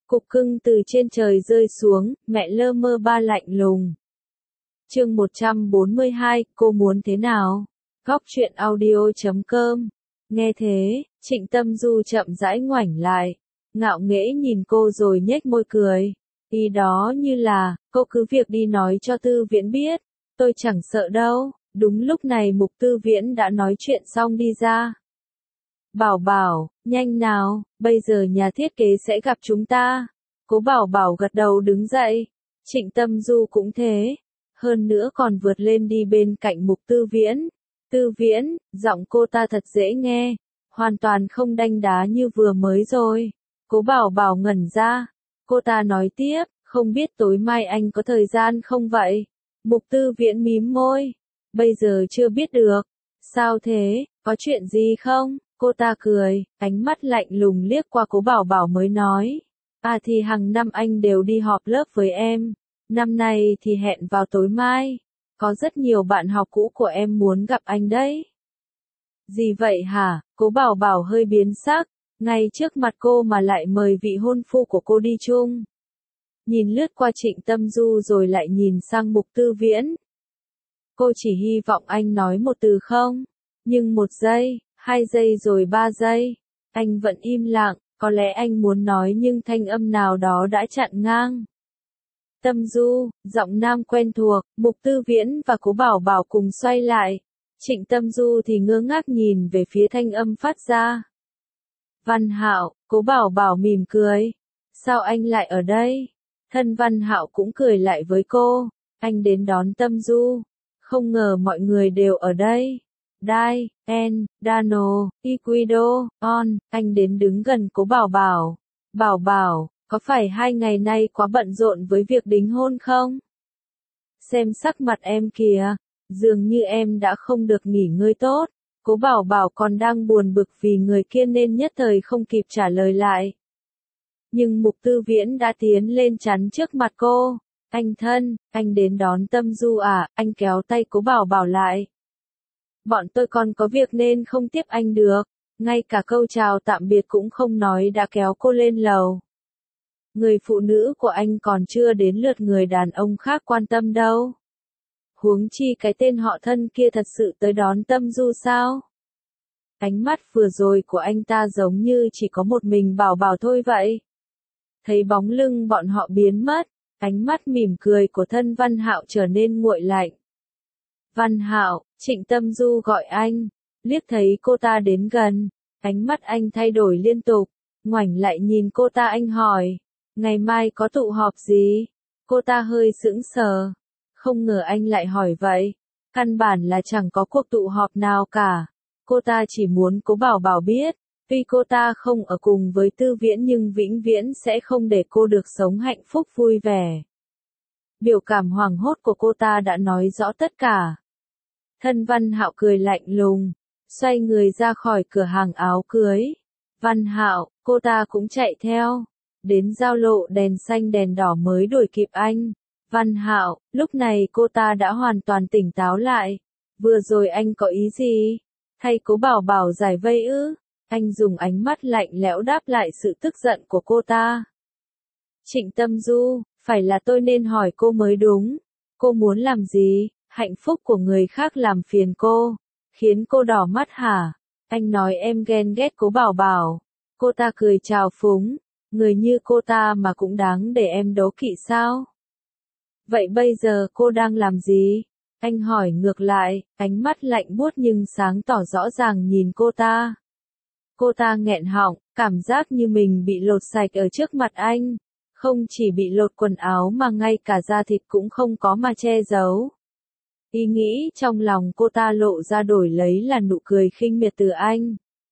Cục cưng từ trên trời rơi xuống, mẹ lơ mơ ba lạnh lùng. Chương 142, cô muốn thế nào? Góc truyện audio.com. Nghe thế, Trịnh Tâm Du chậm rãi ngoảnh lại, ngạo nghễ nhìn cô rồi nhếch môi cười. Ý đó như là, cô cứ việc đi nói cho Tư Viễn biết, tôi chẳng sợ đâu. Đúng lúc này Mục Tư Viễn đã nói chuyện xong đi ra. Bảo Bảo, nhanh nào, bây giờ nhà thiết kế sẽ gặp chúng ta. Cố Bảo Bảo gật đầu đứng dậy. Trịnh Tâm Du cũng thế. Hơn nữa còn vượt lên đi bên cạnh Mục Tư Viễn. Tư Viễn, giọng cô ta thật dễ nghe. Hoàn toàn không đanh đá như vừa mới rồi. Cố Bảo Bảo ngẩn ra. Cô ta nói tiếp, không biết tối mai anh có thời gian không vậy? Mục Tư Viễn mím môi. Bây giờ chưa biết được. Sao thế, có chuyện gì không? Cô ta cười, ánh mắt lạnh lùng liếc qua Cố Bảo Bảo mới nói. À thì hàng năm anh đều đi họp lớp với em. Năm nay thì hẹn vào tối mai. Có rất nhiều bạn học cũ của em muốn gặp anh đấy. Gì vậy hả? Cố Bảo Bảo hơi biến sắc. Ngay trước mặt cô mà lại mời vị hôn phu của cô đi chung. Nhìn lướt qua Trịnh Tâm Du rồi lại nhìn sang Mục Tư Viễn. Cô chỉ hy vọng anh nói một từ không? Nhưng 1 giây, 2 giây rồi 3 giây. Anh vẫn im lặng, có lẽ anh muốn nói nhưng thanh âm nào đó đã chặn ngang. Tâm Du, giọng nam quen thuộc, Mục Tư Viễn và Cố Bảo Bảo cùng xoay lại. Trịnh Tâm Du thì ngơ ngác nhìn về phía thanh âm phát ra. Văn Hạo, Cố Bảo Bảo mỉm cười. Sao anh lại ở đây? Thân Văn Hạo cũng cười lại với cô. Anh đến đón Tâm Du. Không ngờ mọi người đều ở đây. Dai, En, Dano, Iquido, On, anh đến đứng gần Cố Bảo Bảo. Bảo Bảo, có phải 2 ngày nay quá bận rộn với việc đính hôn không? Xem sắc mặt em kìa, dường như em đã không được nghỉ ngơi tốt. Cố Bảo Bảo còn đang buồn bực vì người kia nên nhất thời không kịp trả lời lại. Nhưng Mục Tư Viễn đã tiến lên chắn trước mặt cô. Anh thân, anh đến đón Tâm Du à? Anh kéo tay Cố Bảo Bảo lại. Bọn tôi còn có việc nên không tiếp anh được. Ngay cả câu chào tạm biệt cũng không nói đã kéo cô lên lầu. Người phụ nữ của anh còn chưa đến lượt người đàn ông khác quan tâm đâu. Huống chi cái tên họ thân kia thật sự tới đón Tâm Du sao? Ánh mắt vừa rồi của anh ta giống như chỉ có một mình Bảo Bảo thôi vậy. Thấy bóng lưng bọn họ biến mất, ánh mắt mỉm cười của thân Văn Hạo trở nên nguội lạnh. Văn Hạo, Trịnh Tâm Du gọi anh, liếc thấy cô ta đến gần, ánh mắt anh thay đổi liên tục, ngoảnh lại nhìn cô ta anh hỏi, ngày mai có tụ họp gì? Cô ta hơi sững sờ, không ngờ anh lại hỏi vậy, căn bản là chẳng có cuộc tụ họp nào cả, cô ta chỉ muốn Cố Bảo Bảo biết, tuy cô ta không ở cùng với Tư Viễn nhưng vĩnh viễn sẽ không để cô được sống hạnh phúc vui vẻ. Biểu cảm hoảng hốt của cô ta đã nói rõ tất cả. Thân Văn Hạo cười lạnh lùng, xoay người ra khỏi cửa hàng áo cưới. Văn Hạo, cô ta cũng chạy theo. Đến giao lộ đèn xanh đèn đỏ mới đuổi kịp anh. Văn Hạo, lúc này cô ta đã hoàn toàn tỉnh táo lại. Vừa rồi anh có ý gì? Hay Cố Bảo Bảo giải vây ư? Anh dùng ánh mắt lạnh lẽo đáp lại sự tức giận của cô ta. Trịnh Tâm Du, phải là tôi nên hỏi cô mới đúng. Cô muốn làm gì? Hạnh phúc của người khác làm phiền cô, khiến cô đỏ mắt hả? Anh nói em ghen ghét Cố Bảo Bảo. Cô ta cười trào phúng, người như cô ta mà cũng đáng để em đố kỵ sao? Vậy bây giờ cô đang làm gì? Anh hỏi ngược lại, ánh mắt lạnh buốt nhưng sáng tỏ rõ ràng nhìn cô ta. Cô ta nghẹn họng, cảm giác như mình bị lột sạch ở trước mặt anh. Không chỉ bị lột quần áo mà ngay cả da thịt cũng không có mà che giấu. Ý nghĩ trong lòng cô ta lộ ra đổi lấy là nụ cười khinh miệt từ anh.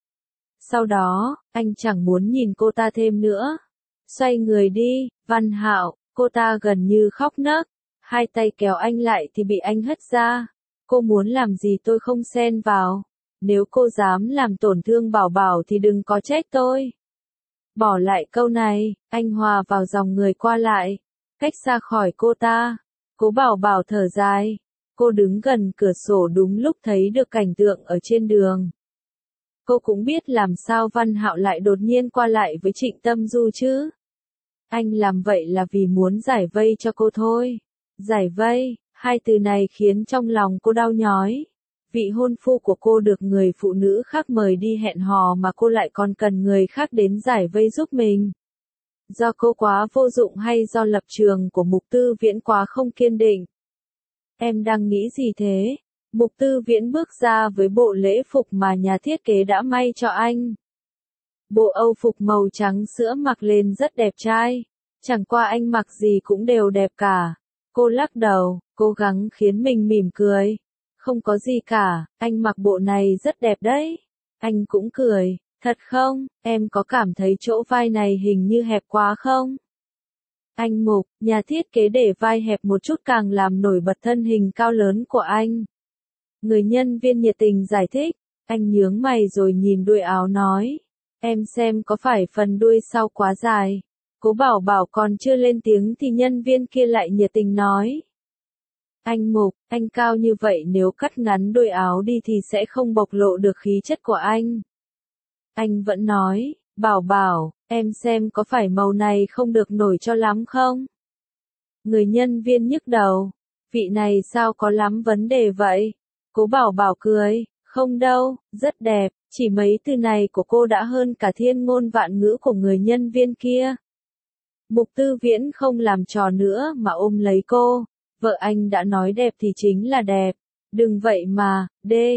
Sau đó, anh chẳng muốn nhìn cô ta thêm nữa. Xoay người đi, Văn Hạo, cô ta gần như khóc nấc. 2 tay kéo anh lại thì bị anh hất ra. Cô muốn làm gì tôi không xen vào. Nếu cô dám làm tổn thương Bảo Bảo thì đừng có trách tôi. Bỏ lại câu này, anh hòa vào dòng người qua lại. Cách xa khỏi cô ta. Cố Bảo Bảo thở dài. Cô đứng gần cửa sổ đúng lúc thấy được cảnh tượng ở trên đường. Cô cũng biết làm sao Văn Hạo lại đột nhiên qua lại với Trịnh Tâm Du chứ. Anh làm vậy là vì muốn giải vây cho cô thôi. Giải vây, hai từ này khiến trong lòng cô đau nhói. Vị hôn phu của cô được người phụ nữ khác mời đi hẹn hò mà cô lại còn cần người khác đến giải vây giúp mình. Do cô quá vô dụng hay do lập trường của Mục Tư Viễn quá không kiên định? Em đang nghĩ gì thế? Mục Tư Viễn bước ra với bộ lễ phục mà nhà thiết kế đã may cho anh. Bộ âu phục màu trắng sữa mặc lên rất đẹp trai. Chẳng qua anh mặc gì cũng đều đẹp cả. Cô lắc đầu, cố gắng khiến mình mỉm cười. Không có gì cả, anh mặc bộ này rất đẹp đấy. Anh cũng cười, thật không, em có cảm thấy chỗ vai này hình như hẹp quá không? Anh Mục, nhà thiết kế để vai hẹp một chút càng làm nổi bật thân hình cao lớn của anh. Người nhân viên nhiệt tình giải thích, anh nhướng mày rồi nhìn đuôi áo nói. Em xem có phải phần đuôi sau quá dài. Cố Bảo Bảo còn chưa lên tiếng thì nhân viên kia lại nhiệt tình nói. Anh Mục, anh cao như vậy nếu cắt ngắn đuôi áo đi thì sẽ không bộc lộ được khí chất của anh. Anh vẫn nói, Bảo Bảo, em xem có phải màu này không được nổi cho lắm không? Người nhân viên nhức đầu, vị này sao có lắm vấn đề vậy? Cố Bảo Bảo cười, không đâu, rất đẹp, chỉ mấy từ này của cô đã hơn cả thiên ngôn vạn ngữ của người nhân viên kia. Mục Tư Viễn không làm trò nữa mà ôm lấy cô, vợ anh đã nói đẹp thì chính là đẹp, đừng vậy mà,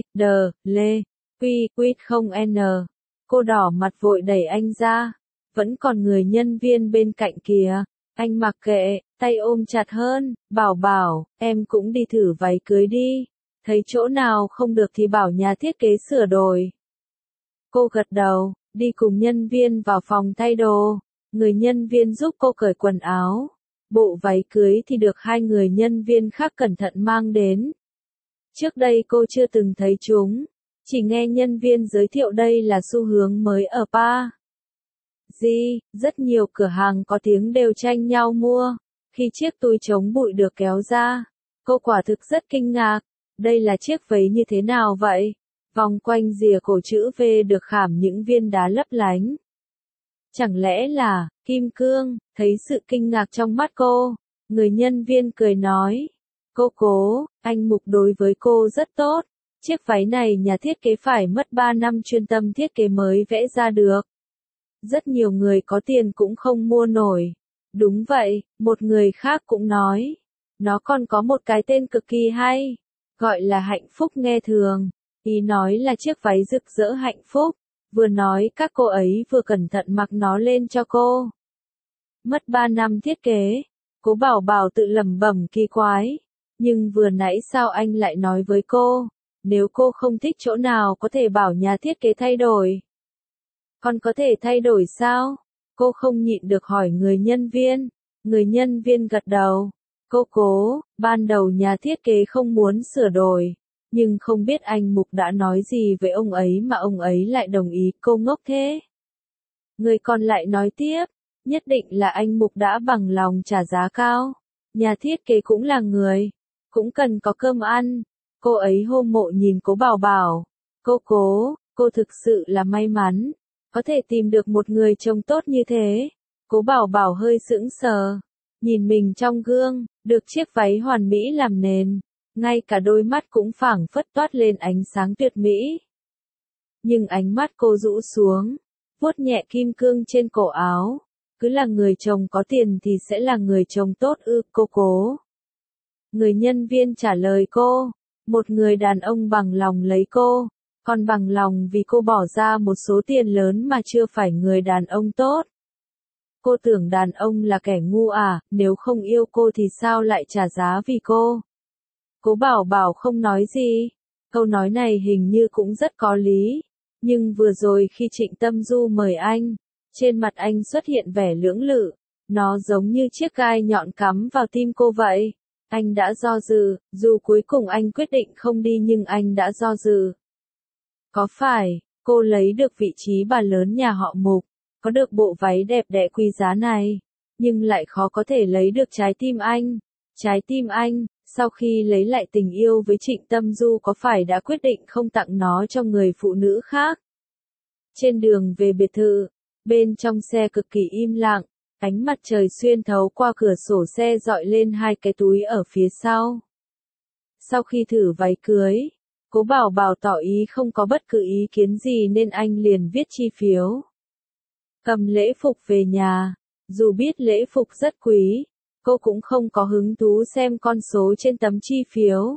lê, quýt không n. Cô đỏ mặt vội đẩy anh ra, vẫn còn người nhân viên bên cạnh kìa, anh mặc kệ, tay ôm chặt hơn, Bảo Bảo, em cũng đi thử váy cưới đi, thấy chỗ nào không được thì bảo nhà thiết kế sửa đổi. Cô gật đầu, đi cùng nhân viên vào phòng thay đồ, người nhân viên giúp cô cởi quần áo. Bộ váy cưới thì được hai người nhân viên khác cẩn thận mang đến. Trước đây cô chưa từng thấy chúng, chỉ nghe nhân viên giới thiệu đây là xu hướng mới ở Pa. Rất nhiều cửa hàng có tiếng đều tranh nhau mua. Khi chiếc túi chống bụi được kéo ra, cô quả thực rất kinh ngạc. Đây là chiếc váy như thế nào vậy? Vòng quanh rìa cổ chữ V được khảm những viên đá lấp lánh. Chẳng lẽ là kim cương? Thấy sự kinh ngạc trong mắt cô, người nhân viên cười nói. Cô Cố, anh Mục đối với cô rất tốt. Chiếc váy này nhà thiết kế phải mất 3 năm chuyên tâm thiết kế mới vẽ ra được. Rất nhiều người có tiền cũng không mua nổi. Đúng vậy, một người khác cũng nói. Nó còn có một cái tên cực kỳ hay, gọi là hạnh phúc nghe thường. Ý nói là chiếc váy rực rỡ hạnh phúc. Vừa nói các cô ấy vừa cẩn thận mặc nó lên cho cô. Mất 3 năm thiết kế. Cố Bảo Bảo tự lẩm bẩm kỳ quái. Nhưng vừa nãy sao anh lại nói với cô, nếu cô không thích chỗ nào có thể bảo nhà thiết kế thay đổi. Còn có thể thay đổi sao? Cô không nhịn được hỏi người nhân viên. Người nhân viên gật đầu. Cô Cố, ban đầu nhà thiết kế không muốn sửa đổi. Nhưng không biết anh Mục đã nói gì với ông ấy mà ông ấy lại đồng ý. Cô ngốc thế. Người còn lại nói tiếp, nhất định là anh Mục đã bằng lòng trả giá cao. Nhà thiết kế cũng là người, cũng cần có cơm ăn. Cô ấy hâm mộ nhìn Cố Bảo Bảo. Cô Cố, cô thực sự là may mắn, có thể tìm được một người chồng tốt như thế. Cố Bảo Bảo hơi sững sờ, nhìn mình trong gương, được chiếc váy hoàn mỹ làm nền. Ngay cả đôi mắt cũng phảng phất toát lên ánh sáng tuyệt mỹ. Nhưng ánh mắt cô rũ xuống, vuốt nhẹ kim cương trên cổ áo. Cứ là người chồng có tiền thì sẽ là người chồng tốt ư? Cô Cố. Người nhân viên trả lời cô, một người đàn ông bằng lòng lấy cô, còn bằng lòng vì cô bỏ ra một số tiền lớn mà chưa phải người đàn ông tốt. Cô tưởng đàn ông là kẻ ngu à, nếu không yêu cô thì sao lại trả giá vì cô? Cố Bảo Bảo không nói gì. Câu nói này hình như cũng rất có lý. Nhưng vừa rồi khi Trịnh Tâm Du mời anh, trên mặt anh xuất hiện vẻ lưỡng lự. Nó giống như chiếc gai nhọn cắm vào tim cô vậy. Anh đã do dự, dù cuối cùng anh quyết định không đi nhưng anh đã do dự. Có phải, cô lấy được vị trí bà lớn nhà họ Mục, có được bộ váy đẹp đẽ quý giá này, nhưng lại khó có thể lấy được trái tim anh. Trái tim anh, sau khi lấy lại tình yêu với Trịnh Tâm Du có phải đã quyết định không tặng nó cho người phụ nữ khác? Trên đường về biệt thự, bên trong xe cực kỳ im lặng, Ánh mặt trời xuyên thấu qua cửa sổ xe dọi lên hai cái túi ở phía sau. Sau khi thử váy cưới, Cố Bảo Bảo tỏ ý không có bất cứ ý kiến gì nên anh liền viết chi phiếu. Cầm lễ phục về nhà, dù biết lễ phục rất quý, cô cũng không có hứng thú xem con số trên tấm chi phiếu.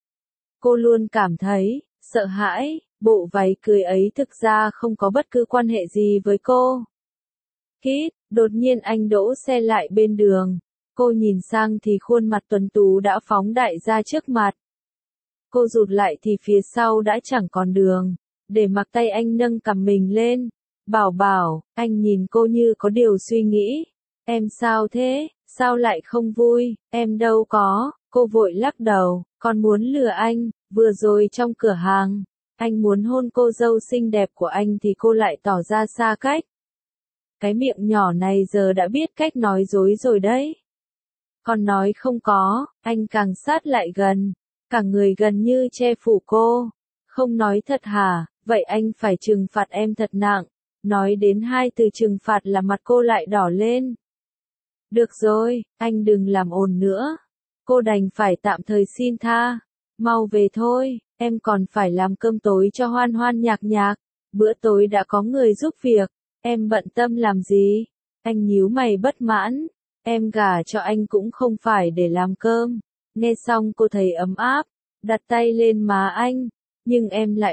Cô luôn cảm thấy sợ hãi, bộ váy cưới ấy thực ra không có bất cứ quan hệ gì với cô. Kít, đột nhiên anh đỗ xe lại bên đường. Cô nhìn sang thì khuôn mặt tuấn tú đã phóng đại ra trước mặt. Cô rụt lại thì phía sau đã chẳng còn đường, để mặc tay anh nâng cằm mình lên. Bảo Bảo, anh nhìn cô như có điều suy nghĩ. Em sao thế, sao lại không vui, em đâu có, cô vội lắc đầu, còn muốn lừa anh, vừa rồi trong cửa hàng, anh muốn hôn cô dâu xinh đẹp của anh thì cô lại tỏ ra xa cách. Cái miệng nhỏ này giờ đã biết cách nói dối rồi đấy. Còn nói không có, anh càng sát lại gần, cả người gần như che phủ cô. Không nói thật hả, vậy anh phải trừng phạt em thật nặng. Nói đến hai từ trừng phạt là mặt cô lại đỏ lên. Được rồi, anh đừng làm ồn nữa. Cô đành phải tạm thời xin tha. Mau về thôi, em còn phải làm cơm tối cho Hoan Hoan Nhạc Nhạc. Bữa tối đã có người giúp việc, em bận tâm làm gì? Anh nhíu mày bất mãn. Em gả cho anh cũng không phải để làm cơm. Nghe xong cô thấy ấm áp, đặt tay lên má anh. Nhưng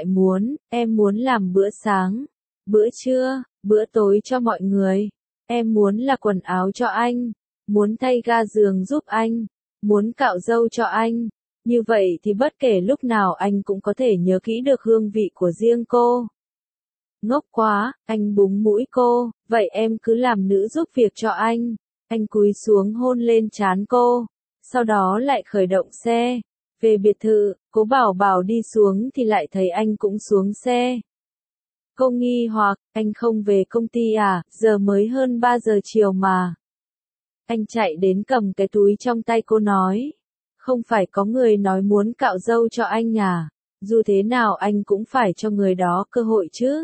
em muốn làm bữa sáng, bữa trưa, bữa tối cho mọi người. Em muốn là quần áo cho anh, muốn thay ga giường giúp anh, muốn cạo râu cho anh. Như vậy thì bất kể lúc nào anh cũng có thể nhớ kỹ được hương vị của riêng cô. Ngốc quá, anh búng mũi cô, vậy em cứ làm nữ giúp việc cho anh. Anh cúi xuống hôn lên trán cô, sau đó lại khởi động xe. Về biệt thự, Cố Bảo Bảo đi xuống thì lại thấy anh cũng xuống xe. Cô nghi hoặc, anh không về công ty à, giờ mới hơn 3 giờ chiều mà. Anh chạy đến cầm cái túi trong tay cô nói. Không phải có người nói muốn cạo râu cho anh à, dù thế nào anh cũng phải cho người đó cơ hội chứ.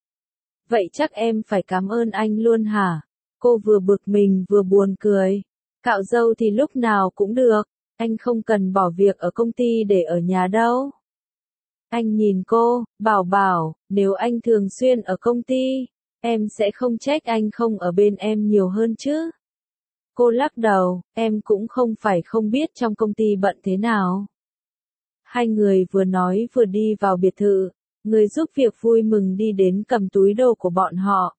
Vậy chắc em phải cảm ơn anh luôn hả? Cô vừa bực mình vừa buồn cười. Cạo râu thì lúc nào cũng được, anh không cần bỏ việc ở công ty để ở nhà đâu. Anh nhìn cô, Bảo Bảo, nếu anh thường xuyên ở công ty, em sẽ không trách anh không ở bên em nhiều hơn chứ. Cô lắc đầu, em cũng không phải không biết trong công ty bận thế nào. Hai người vừa nói vừa đi vào biệt thự, người giúp việc vui mừng đi đến cầm túi đồ của bọn họ.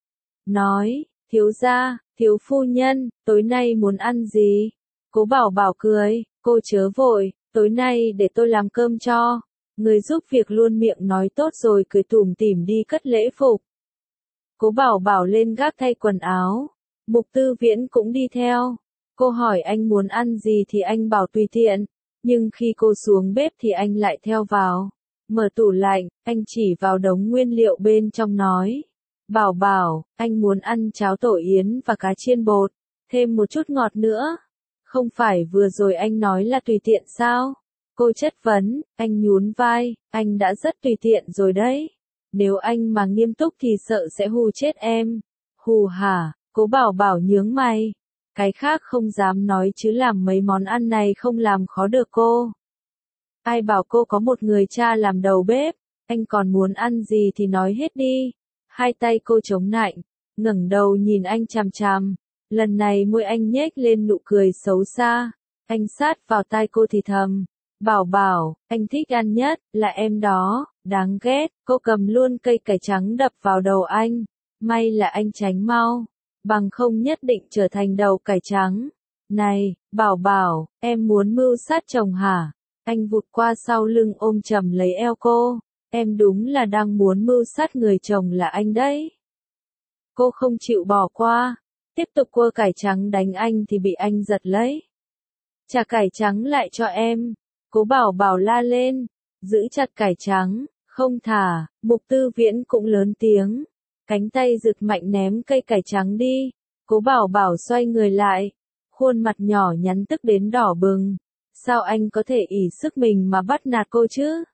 Nói, thiếu gia, thiếu phu nhân, tối nay muốn ăn gì? Cố Bảo Bảo cười, cô chớ vội, tối nay để tôi làm cơm cho. Người giúp việc luôn miệng nói tốt rồi cười tủm tỉm đi cất lễ phục. Cố Bảo Bảo lên gác thay quần áo. Mục Tư Viễn cũng đi theo. Cô hỏi anh muốn ăn gì thì anh bảo tùy tiện. Nhưng khi cô xuống bếp thì anh lại theo vào. Mở tủ lạnh, anh chỉ vào đống nguyên liệu bên trong nói. Bảo Bảo, anh muốn ăn cháo tổ yến và cá chiên bột. Thêm một chút ngọt nữa. Không phải vừa rồi anh nói là tùy tiện sao? Cô chất vấn, anh nhún vai, anh đã rất tùy tiện rồi đấy. Nếu anh mà nghiêm túc thì sợ sẽ hù chết em. Hù hả? Cố Bảo Bảo nhướng mày. Cái khác không dám nói chứ làm mấy món ăn này không làm khó được cô. Ai bảo cô có một người cha làm đầu bếp, anh còn muốn ăn gì thì nói hết đi. Hai tay cô chống nạnh, ngẩng đầu nhìn anh chằm chằm. Lần này môi anh nhếch lên nụ cười xấu xa. Anh sát vào tai cô thì thầm. Bảo Bảo, anh thích ăn nhất là em đó, đáng ghét. Cô cầm luôn cây cải trắng đập vào đầu anh. May là anh tránh mau, bằng không nhất định trở thành đầu cải trắng. Này, Bảo Bảo, em muốn mưu sát chồng hả? Anh vụt qua sau lưng ôm chầm lấy eo cô. Em đúng là đang muốn mưu sát người chồng là anh đấy. Cô không chịu bỏ qua, tiếp tục quơ cải trắng đánh anh thì bị anh giật lấy. Trả cải trắng lại cho em. Cố Bảo Bảo la lên, giữ chặt cải trắng, không thả. Mục Tư Viễn cũng lớn tiếng, cánh tay giật mạnh ném cây cải trắng đi. Cố Bảo Bảo xoay người lại, khuôn mặt nhỏ nhắn tức đến đỏ bừng. Sao anh có thể ỷ sức mình mà bắt nạt cô chứ?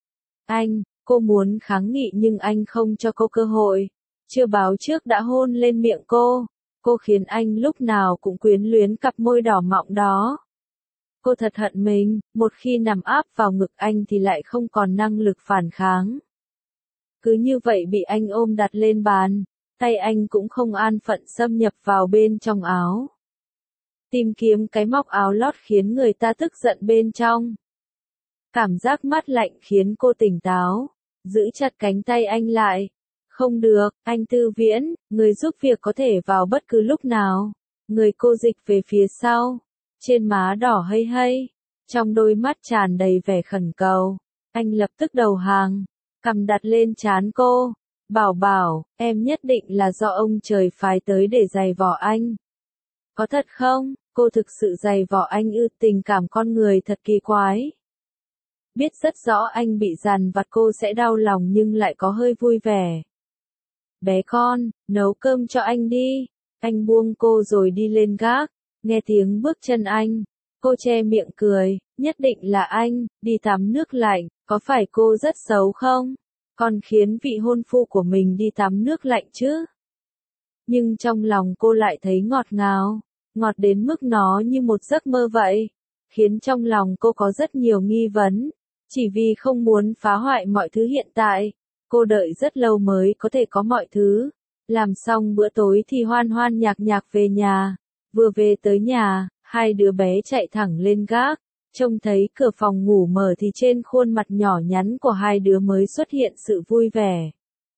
Cô muốn kháng nghị nhưng anh không cho cô cơ hội. Chưa báo trước đã hôn lên miệng cô. Cô khiến anh lúc nào cũng quyến luyến cặp môi đỏ mọng đó. Cô thật hận mình, một khi nằm áp vào ngực anh thì lại không còn năng lực phản kháng. Cứ như vậy bị anh ôm đặt lên bàn, tay anh cũng không an phận xâm nhập vào bên trong áo. Tìm kiếm cái móc áo lót khiến người ta tức giận bên trong. Cảm giác mát lạnh khiến cô tỉnh táo, giữ chặt cánh tay anh lại. Không được, anh Tư Viễn, người giúp việc có thể vào bất cứ lúc nào. Người cô dịch về phía sau, trên má đỏ hây hây, trong đôi mắt tràn đầy vẻ khẩn cầu. Anh lập tức đầu hàng, cầm đặt lên trán cô. Bảo bảo, em nhất định là do ông trời phái tới để giày vò anh. Có thật không? Cô thực sự giày vò anh ư? Tình cảm con người thật kỳ quái. Biết rất rõ anh bị dằn vặt cô sẽ đau lòng nhưng lại có hơi vui vẻ. Bé con, nấu cơm cho anh đi. Anh buông cô rồi đi lên gác. Nghe tiếng bước chân anh, cô che miệng cười. Nhất định là anh, đi tắm nước lạnh. Có phải cô rất xấu không? Còn khiến vị hôn phu của mình đi tắm nước lạnh chứ? Nhưng trong lòng cô lại thấy ngọt ngào. Ngọt đến mức nó như một giấc mơ vậy. Khiến trong lòng cô có rất nhiều nghi vấn. Chỉ vì không muốn phá hoại mọi thứ hiện tại. Cô đợi rất lâu mới có thể có mọi thứ. Làm xong bữa tối thì hoan hoan nhạc nhạc về nhà. Vừa về tới nhà, hai đứa bé chạy thẳng lên gác. Trông thấy cửa phòng ngủ mở thì trên khuôn mặt nhỏ nhắn của hai đứa mới xuất hiện sự vui vẻ.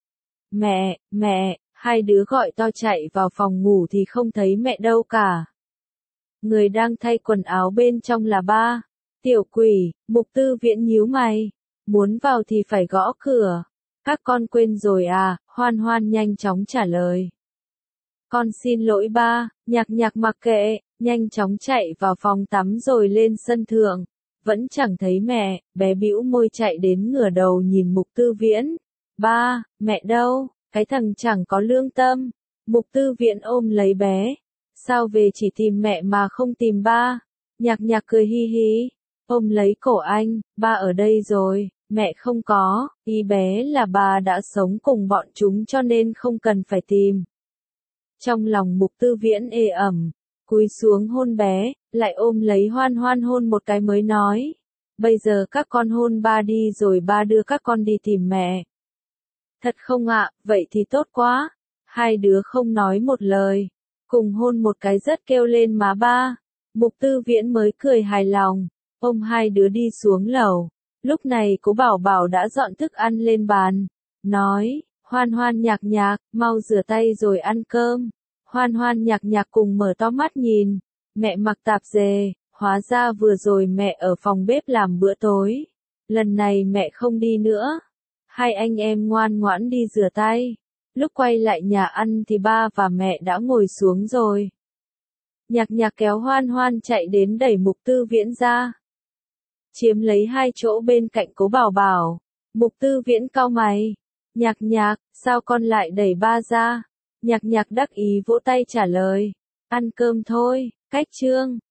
Mẹ, hai đứa gọi to chạy vào phòng ngủ thì không thấy mẹ đâu cả. Người đang thay quần áo bên trong là ba. Tiểu quỷ, Mục Tư Viễn nhíu mày. Muốn vào thì phải gõ cửa. Các con quên rồi à? Hoan hoan nhanh chóng trả lời. Con xin lỗi ba. Nhạc nhạc mặc kệ, nhanh chóng chạy vào phòng tắm rồi lên sân thượng. Vẫn chẳng thấy mẹ, bé bĩu môi chạy đến ngửa đầu nhìn Mục Tư Viễn. Ba, mẹ đâu? Cái thằng chẳng có lương tâm. Mục Tư Viễn ôm lấy bé. Sao về chỉ tìm mẹ mà không tìm ba? Nhạc nhạc cười hi hi. Ôm lấy cổ anh, ba ở đây rồi, mẹ không có, ý bé là bà đã sống cùng bọn chúng cho nên không cần phải tìm. Trong lòng Mục Tư Viễn ê ẩm, cúi xuống hôn bé, lại ôm lấy hoan hoan hôn một cái mới nói. Bây giờ các con hôn ba đi rồi ba đưa các con đi tìm mẹ. Thật không ạ, vậy thì tốt quá. Hai đứa không nói một lời, cùng hôn một cái rất kêu lên má ba. Mục Tư Viễn mới cười hài lòng, ôm hai đứa đi xuống lầu. Lúc này cố Bảo Bảo đã dọn thức ăn lên bàn, nói, hoan hoan nhạc nhạc, mau rửa tay rồi ăn cơm. Hoan hoan nhạc nhạc cùng mở to mắt nhìn, mẹ mặc tạp dề, hóa ra vừa rồi mẹ ở phòng bếp làm bữa tối. Lần này mẹ không đi nữa. Hai anh em ngoan ngoãn đi rửa tay. Lúc quay lại nhà ăn thì ba và mẹ đã ngồi xuống rồi. Nhạc nhạc kéo hoan hoan chạy đến đẩy Mục Tư Viễn ra. Chiếm lấy hai chỗ bên cạnh cố Bảo Bảo. Mục Tư Viễn cau mày. Nhạc nhạc, sao con lại đẩy ba ra? Nhạc nhạc đắc ý vỗ tay trả lời. Ăn cơm thôi, cách chương.